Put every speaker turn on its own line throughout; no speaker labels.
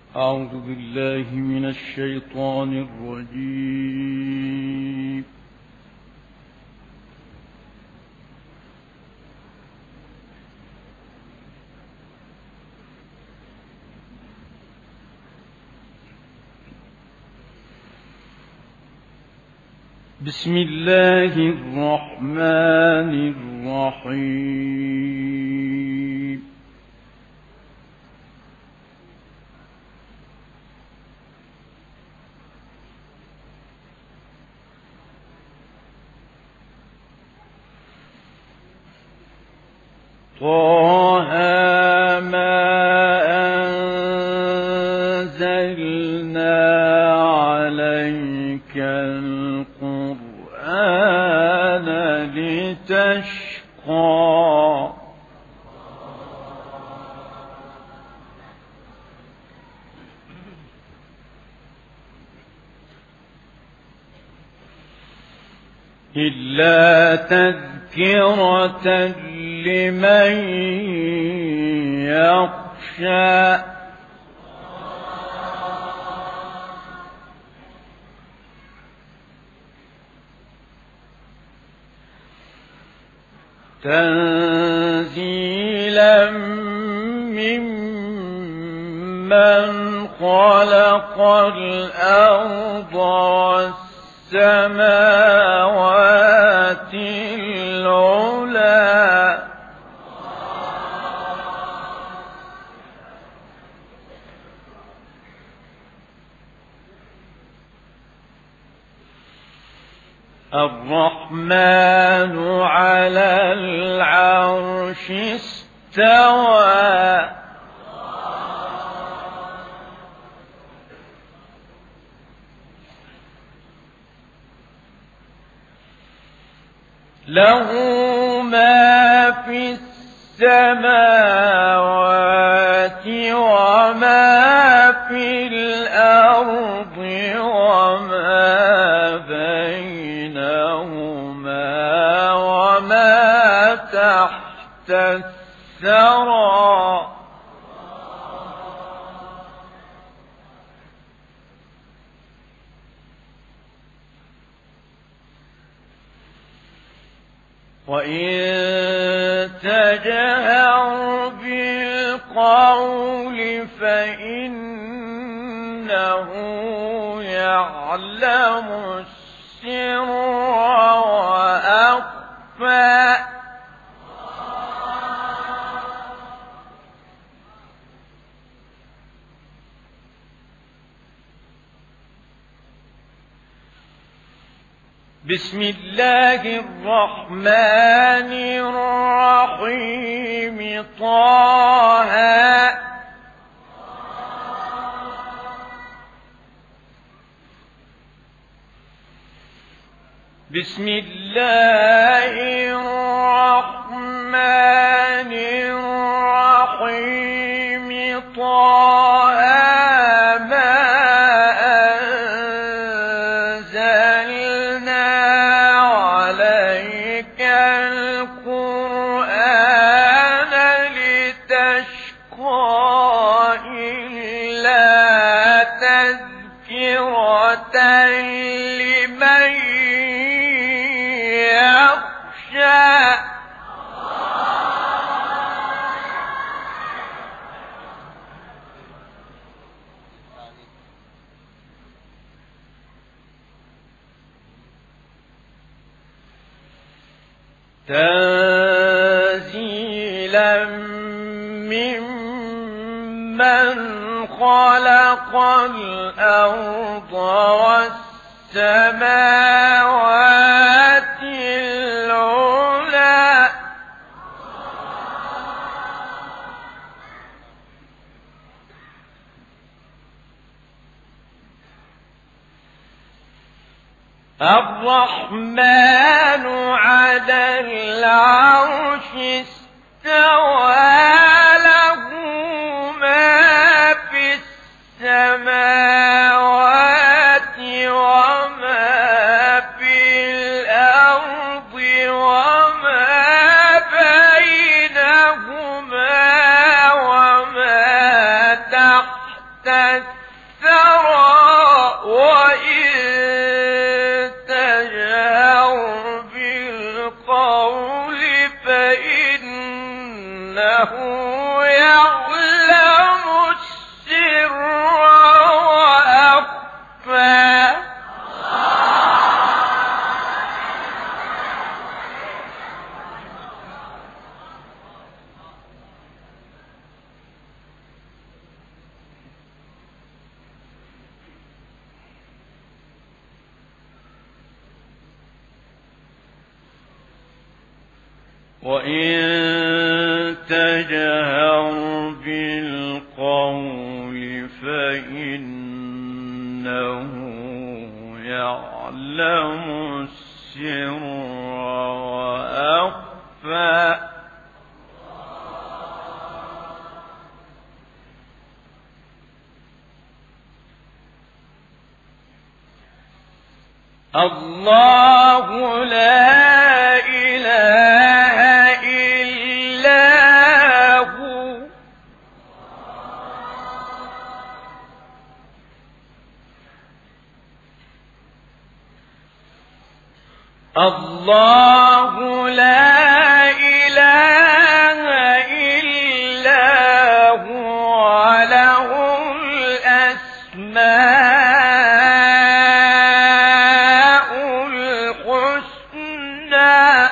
أعوذ بالله من الشيطان الرجيم. بسم الله الرحمن الرحيم. طه ما أنزلنا عليك القرآن لتشقى إلا تذكرة لمن يخشى تنزيلا ممن خلق الأرض والسماوات العلى الرحمن على العرش استوى له ما في السماوات وما في الأرض وما بينهما وما تحت الثرى وإن تجهر بالقول فإنه يعلم السر وأخفى بسم الله الرحمن الرحيم طه بسم الله الرحمن الرحيم طه ما أنزلنا عليك القرآن لتشقى إلا تذكرة لمن يخشى تنزيلا ممن خلق الأرض والسماوات العلى الرحمن على العرش استوى له ما في السماوات وما في الأرض وما بينهما وما تحت الثرى وإن تجهر بالقول فإنه يعلم السر وأخفى. وإن تجهر بالقول فإنه يعلم السر وأخفى. الله لا إله إلا هو الله لا إله إلا هو له الأسماء الحسنى.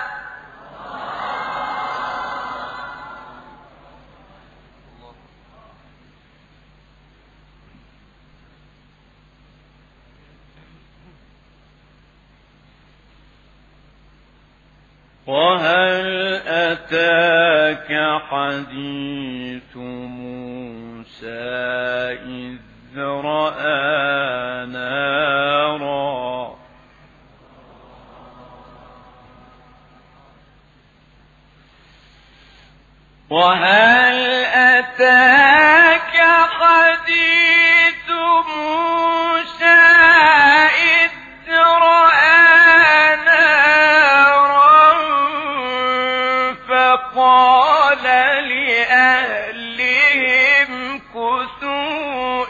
وهل أتاك حديث موسى إذ رأى نارا وهل أتاك حديث موسى إذ رأى نارا فقال لأهلهم كثوا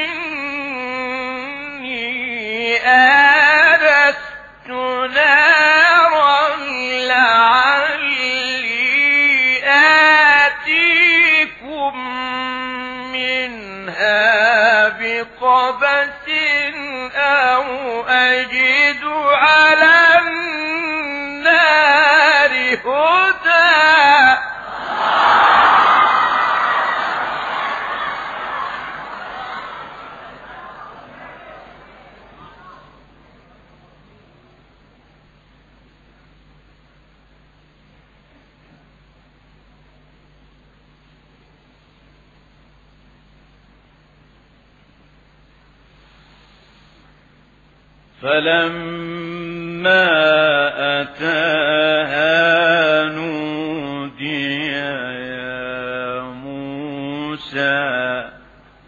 إني آنست نارا لعلي آتيكم منها بقبس أو أجد على النار هدى. فلما أتاها نودي يا موسى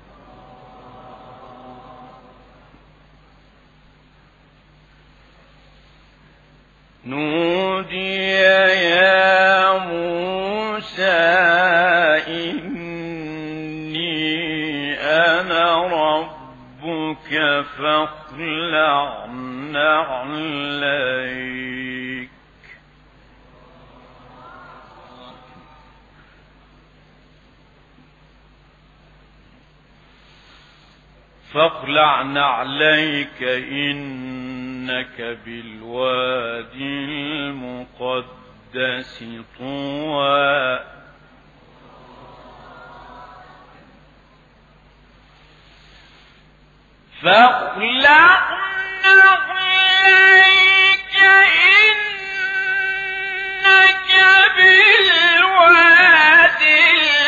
إني أنا ربك فاخلع نعليك. فاخلع نعليك إنك بالوادي المقدس طوى. فاخلع نعليك إنك بالوادي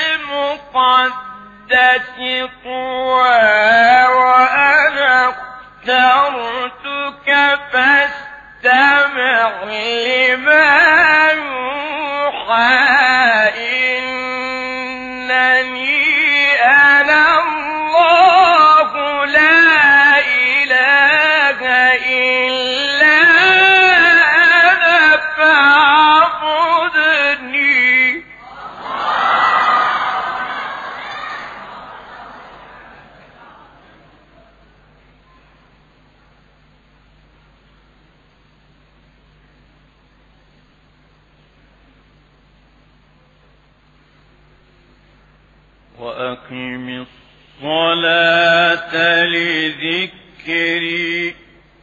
المقدس طوى وأنا اخترتك فاستمع لما يوحى إنني أنا الله لا إله إلا أنا فاعبدني.
وأقم الصلاة لذكري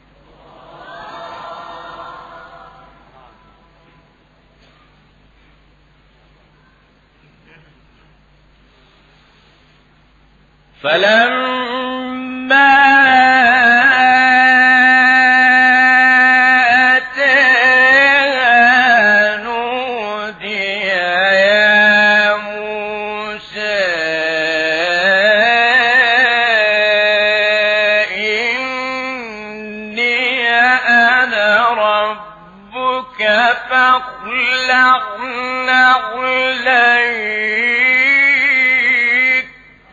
فلما أتاها نودي يا موسى إني أنا ربك فاخلع نعليك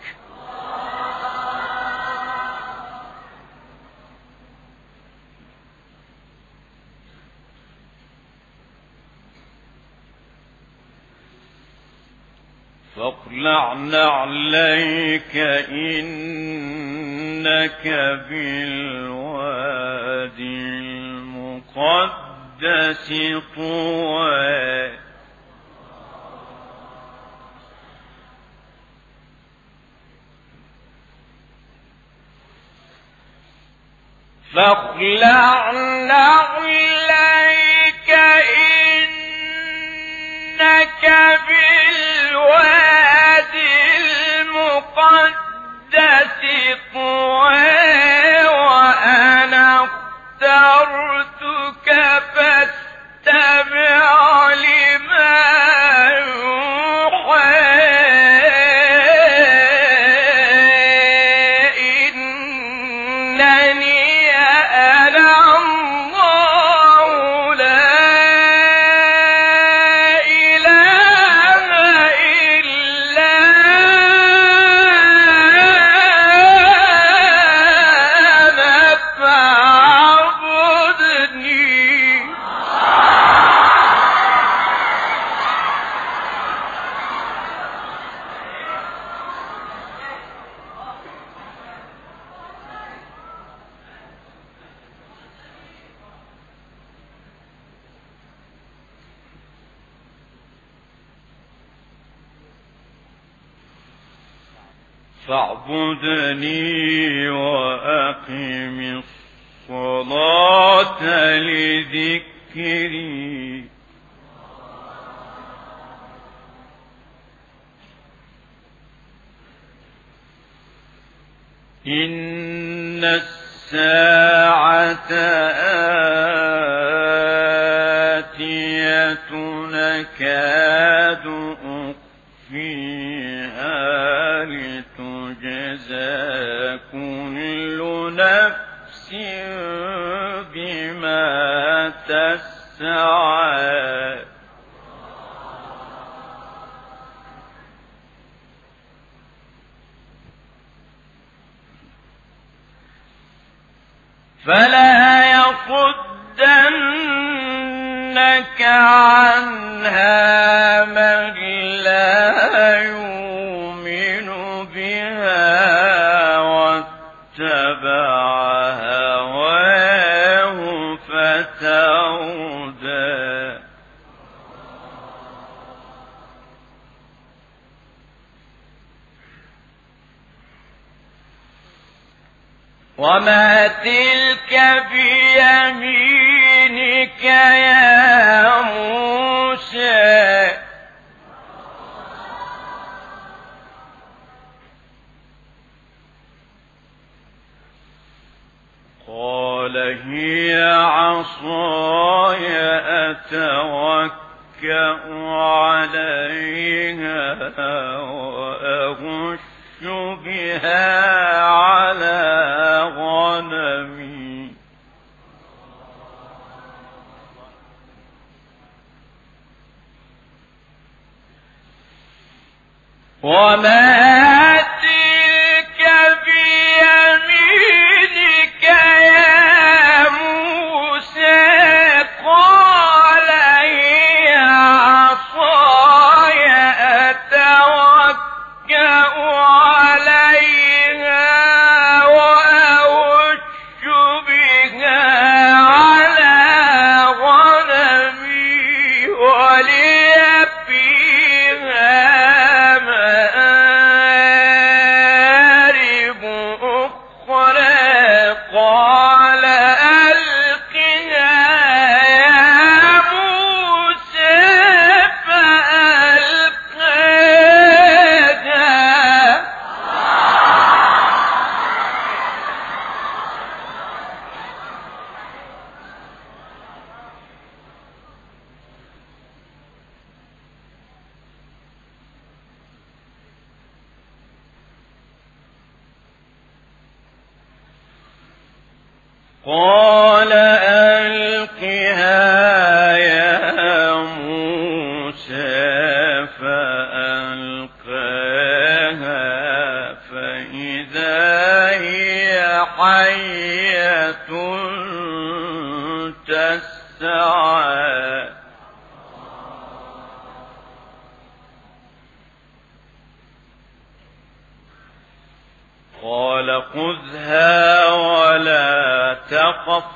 فاخلع نعليك إنك بالوادي المقدس طوى فاخلع نعليك إنك بالوادي المقدس طوى وأنا اخترتك فاستمع لما يوحى إنني أنا الله لا إله إلا أنا فاعبدني فاعبدني وأقم الصلاة لذكري إن الساعة آتية نكاد أخفيها لتجزى كل نفس بما تسعى فلا يصدنك عنها من لا يؤمن بها واتبع هواه فتردى وما تلك بيمينك يا موسى قال هي عصاي أتوكأ عليها وأهش بها على غنمي وما تلك بيمينك يا موسى قال هي عصاي أتوكأ عليها وأهش بها على غنمي ولي فيها مآرب قال ألقها يا موسى فألقاها فإذا هي حية تسعى قال خذها ولا تخف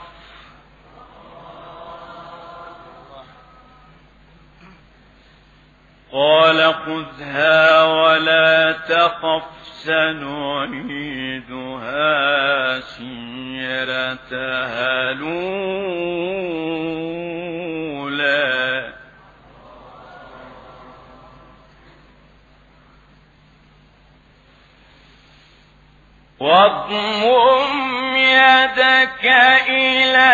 سنعيدها سيرتها الأولى واضمم يدك إلى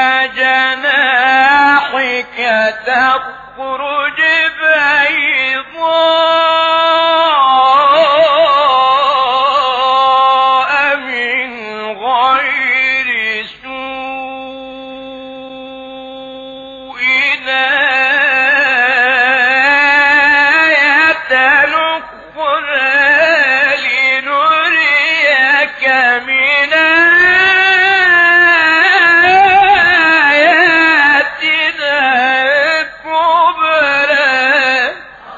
جناحك تخرج بيضاء من غير سوء آية أخرى لنريك من آياتنا الكبرى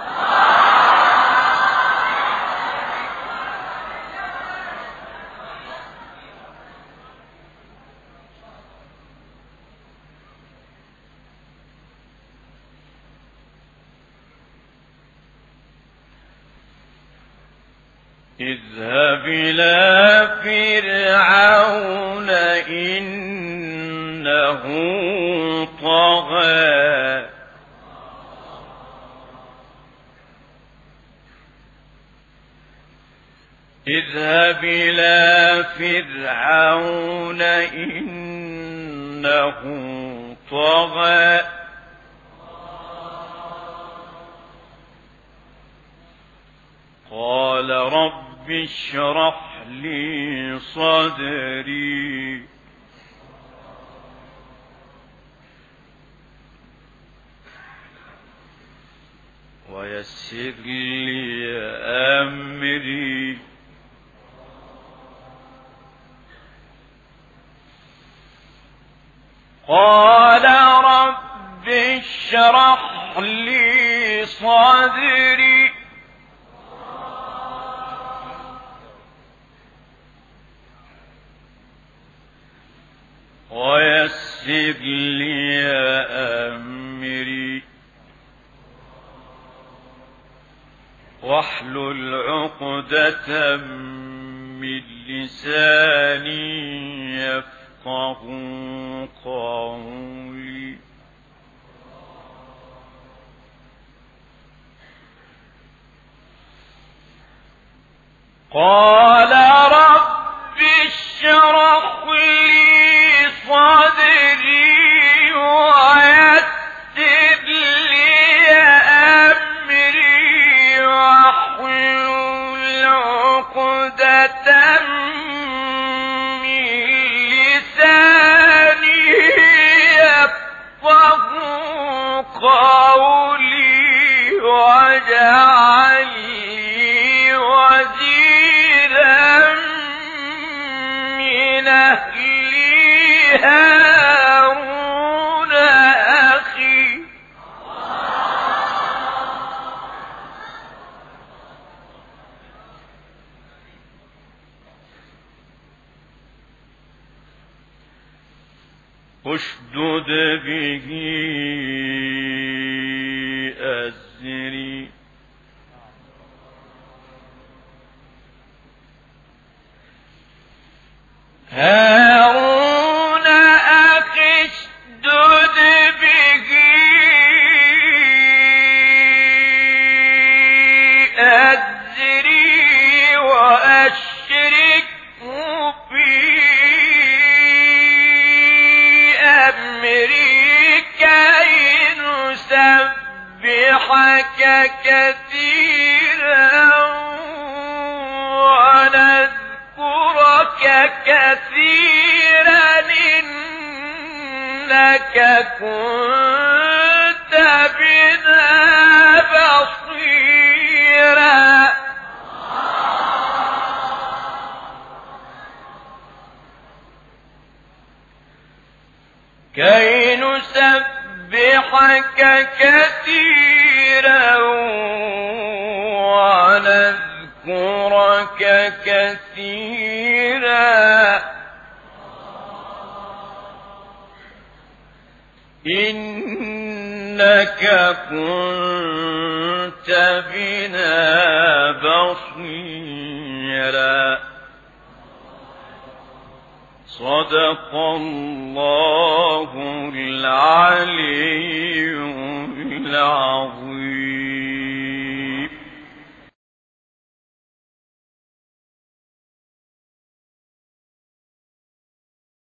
اذهب إلى فرعون إنه طغى اذهب إلى فرعون إنه طغى قال رب اشرح لي صدري ويسر لي أمري قال رب اشرح لي صدري ويسر لي أمري واحلل عقدة من لساني يفقه قولي قال رب اشرح لي صدري ويسر لي أمري واحلل عقدة من لساني يفقه قولي واجعل لي وزيرا من أهلي هارون أخي اشدد به أزري هارون أخي اشدد به أزري وأشركه في أمري كي نسبحك كثيرا ونذكرك كثيرا
كنت بنا بصيرا كي نسبحك كثيرا ونذكرك كثيرا إنك كنت بنا بصيرا. صدق الله العلي العظيم.